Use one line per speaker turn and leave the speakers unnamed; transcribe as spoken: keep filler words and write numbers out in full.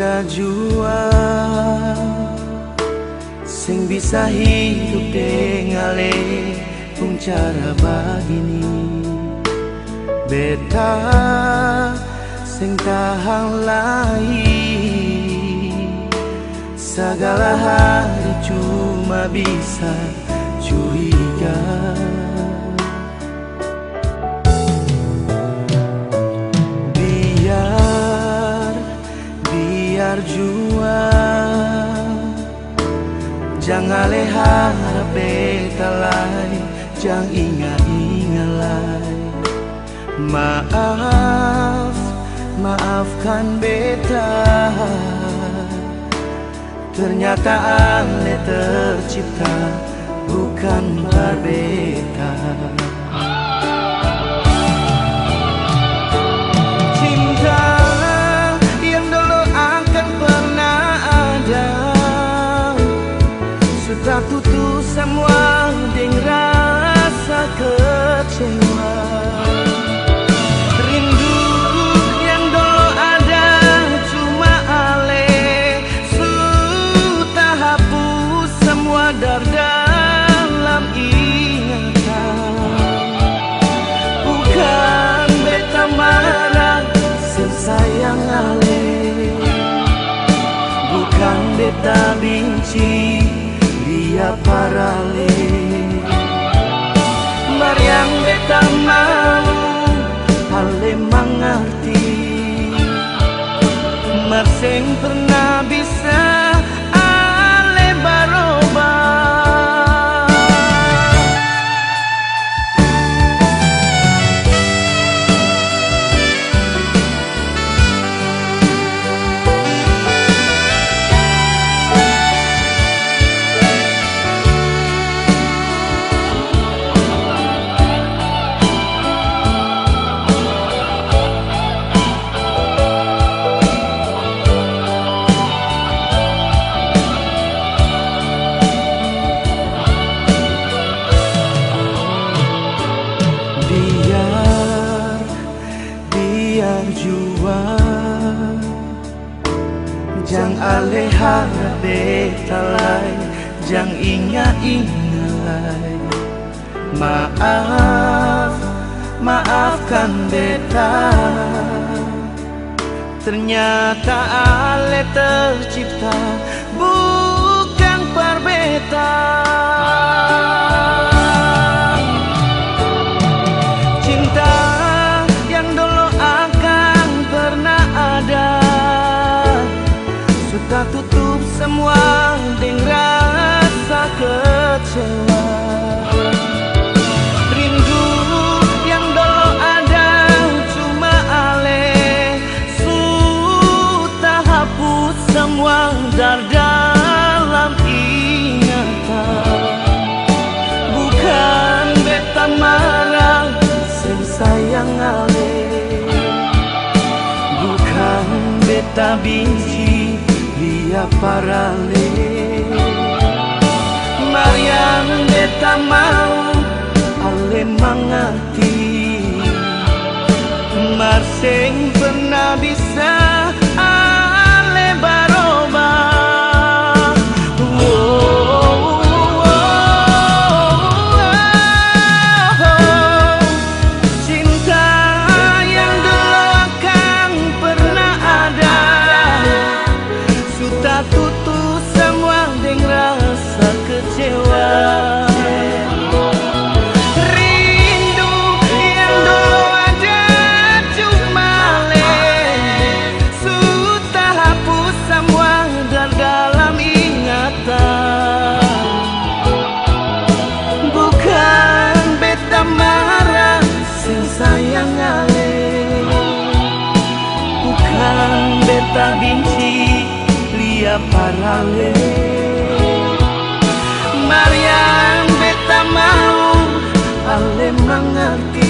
Ora jua sing bisa hidup dengale pun cara begini. Beta sing tahan lain, segala hari cuma bisa curiga. Biar, biar jua jangan harap beta lain, jangan ingat-ingat lain. Maaf, maafkan beta, ternyata ale tercipta bukan berbeda. Cinta yang dulu akan pernah ada sudah tutup semua dengan rasa kecewa. Dalam ingatan bukan beta marah sesayang ale, bukan beta benci dia parale. Mariang beta mau ale mengerti, marseng pernah bisa ale baroba. Biar jua jang ale harap beta lain, jang ingat-ingat lain. Maaf, maafkan beta, ternyata ale tercipta bukan berbeda. Cinta yang dulu akan pernah ada sudah tutup semua dengan rasa kecewa. Rindu yang dulu ada cuma ale sudah hapus semua dari dalam ingatan. Bukan beta marah sayang ale, bukan beta benci dia parale. Mariang beta mau ale mengerti, marseng pernah bisa ale baroba. Tutup semua dengan rasa kecewa. Rindu yang dulu ada cuma le sudah hapus semua dari dalam ingatan. Bukan beta marah sayang ale, bukan beta benci dia parale. Mariang beta mau ale mengerti,